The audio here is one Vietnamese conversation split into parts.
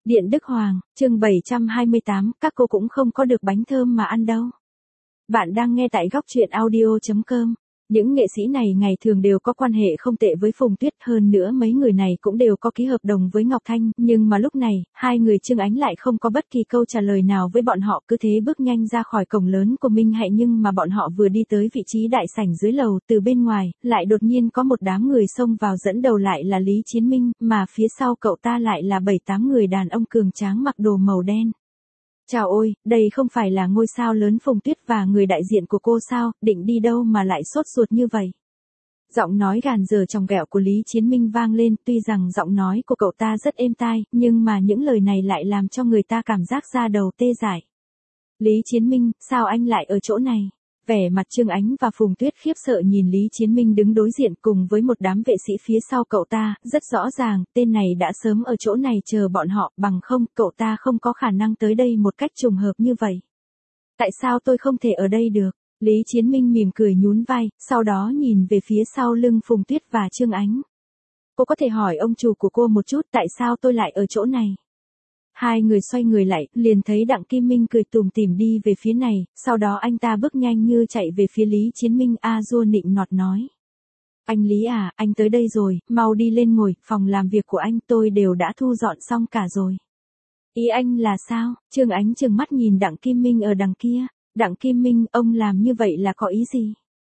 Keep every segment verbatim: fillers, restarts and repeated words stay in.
Điện Đức Hoàng, chương bảy trăm hai mươi tám, các cô cũng không có được bánh thơm mà ăn đâu. Bạn đang nghe tại góc truyện audio chấm com. Những nghệ sĩ này ngày thường đều có quan hệ không tệ với Phùng Tuyết, hơn nữa mấy người này cũng đều có ký hợp đồng với Ngọc Thanh, nhưng mà lúc này, hai người Trương Ánh lại không có bất kỳ câu trả lời nào với bọn họ, cứ thế bước nhanh ra khỏi cổng lớn của Minh Hạnh, nhưng mà bọn họ vừa đi tới vị trí đại sảnh dưới lầu, từ bên ngoài, lại đột nhiên có một đám người xông vào, dẫn đầu lại là Lý Chiến Minh, mà phía sau cậu ta lại là bảy tám người đàn ông cường tráng mặc đồ màu đen. Chào ôi, đây không phải là ngôi sao lớn Phùng Tuyết và người đại diện của cô sao, định đi đâu mà lại sốt ruột như vậy? Giọng nói gàn dở tròng ghẹo của Lý Chiến Minh vang lên, tuy rằng giọng nói của cậu ta rất êm tai, nhưng mà những lời này lại làm cho người ta cảm giác da đầu tê dại. Lý Chiến Minh, sao anh lại ở chỗ này? Vẻ mặt Trương Ánh và Phùng Tuyết khiếp sợ nhìn Lý Chiến Minh đứng đối diện cùng với một đám vệ sĩ phía sau cậu ta, rất rõ ràng, tên này đã sớm ở chỗ này chờ bọn họ, bằng không, cậu ta không có khả năng tới đây một cách trùng hợp như vậy. Tại sao tôi không thể ở đây được? Lý Chiến Minh mỉm cười nhún vai, sau đó nhìn về phía sau lưng Phùng Tuyết và Trương Ánh. Cô có thể hỏi ông chủ của cô một chút tại sao tôi lại ở chỗ này? Hai người xoay người lại, liền thấy Đặng Kim Minh cười tủm tỉm đi về phía này, sau đó anh ta bước nhanh như chạy về phía Lý Chiến Minh, a dua nịnh nọt nói. Anh Lý à, anh tới đây rồi, mau đi lên ngồi, phòng làm việc của anh tôi đều đã thu dọn xong cả rồi. Ý anh là sao? Trương Ánh trừng mắt nhìn Đặng Kim Minh ở đằng kia. Đặng Kim Minh, ông làm như vậy là có ý gì?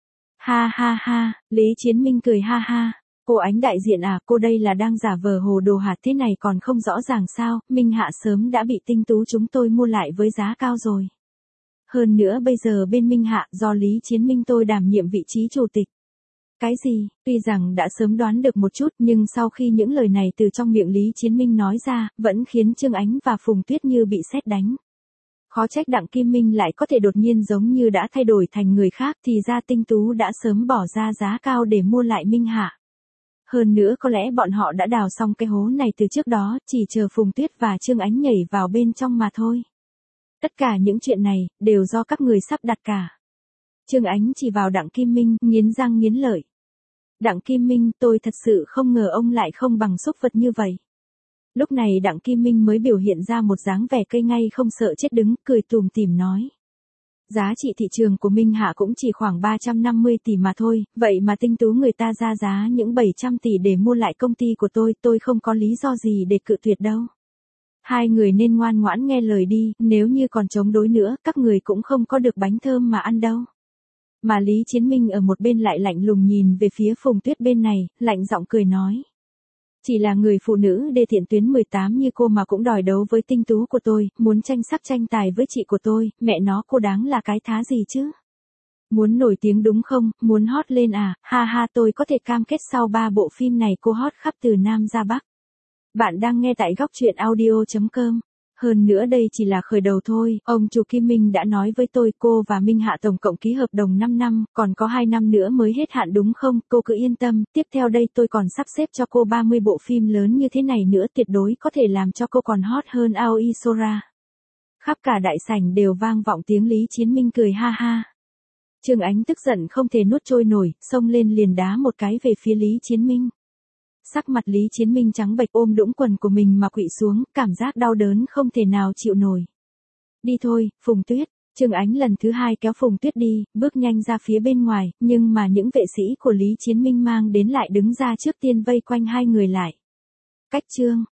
Ha ha ha, Lý Chiến Minh cười ha ha. Cô Ánh đại diện à, cô đây là đang giả vờ hồ đồ hạt thế này còn không rõ ràng sao, Minh Hạ sớm đã bị Tinh Tú chúng tôi mua lại với giá cao rồi. Hơn nữa bây giờ bên Minh Hạ do Lý Chiến Minh tôi đảm nhiệm vị trí chủ tịch. Cái gì, tuy rằng đã sớm đoán được một chút nhưng sau khi những lời này từ trong miệng Lý Chiến Minh nói ra, vẫn khiến Trương Ánh và Phùng Tuyết như bị sét đánh. Khó trách Đặng Kim Minh lại có thể đột nhiên giống như đã thay đổi thành người khác, thì ra Tinh Tú đã sớm bỏ ra giá cao để mua lại Minh Hạ. Hơn nữa có lẽ bọn họ đã đào xong cái hố này từ trước đó, chỉ chờ Phùng Tuyết và Trương Ánh nhảy vào bên trong mà thôi. Tất cả những chuyện này, đều do các người sắp đặt cả. Trương Ánh chỉ vào Đặng Kim Minh, nghiến răng nghiến lợi. Đặng Kim Minh, tôi thật sự không ngờ ông lại không bằng xúc vật như vậy. Lúc này Đặng Kim Minh mới biểu hiện ra một dáng vẻ cây ngay không sợ chết đứng, cười tủm tỉm nói. Giá trị thị trường của Minh Hạ cũng chỉ khoảng ba trăm năm mươi tỷ mà thôi, vậy mà Tinh Tú người ta ra giá những bảy trăm tỷ để mua lại công ty của tôi, tôi không có lý do gì để cự tuyệt đâu. Hai người nên ngoan ngoãn nghe lời đi, nếu như còn chống đối nữa, các người cũng không có được bánh thơm mà ăn đâu. Mà Lý Chiến Minh ở một bên lại lạnh lùng nhìn về phía Phùng Tuyết bên này, lạnh giọng cười nói. Chỉ là người phụ nữ đê tiện tuyến mười tám như cô mà cũng đòi đấu với Tinh Tú của tôi, muốn tranh sắc tranh tài với chị của tôi, mẹ nó cô đáng là cái thá gì chứ? Muốn nổi tiếng đúng không, muốn hot lên à, ha ha tôi có thể cam kết sau ba bộ phim này cô hot khắp từ Nam ra Bắc. Bạn đang nghe tại góc truyện audio chấm com. Hơn nữa đây chỉ là khởi đầu thôi, ông chủ Kim Minh đã nói với tôi cô và Minh Hạ tổng cộng ký hợp đồng năm năm, còn có hai năm nữa mới hết hạn đúng không, cô cứ yên tâm, tiếp theo đây tôi còn sắp xếp cho cô ba mươi bộ phim lớn như thế này nữa, tuyệt đối có thể làm cho cô còn hot hơn Aoi Sora. Khắp cả đại sảnh đều vang vọng tiếng Lý Chiến Minh cười ha ha. Trương Ánh tức giận không thể nuốt trôi nổi, xông lên liền đá một cái về phía Lý Chiến Minh. Sắc mặt Lý Chiến Minh trắng bệch ôm đũng quần của mình mà quỵ xuống, cảm giác đau đớn không thể nào chịu nổi. Đi thôi, Phùng Tuyết. Trương Ánh lần thứ hai kéo Phùng Tuyết đi, bước nhanh ra phía bên ngoài, nhưng mà những vệ sĩ của Lý Chiến Minh mang đến lại đứng ra trước tiên vây quanh hai người lại. Cách Trương,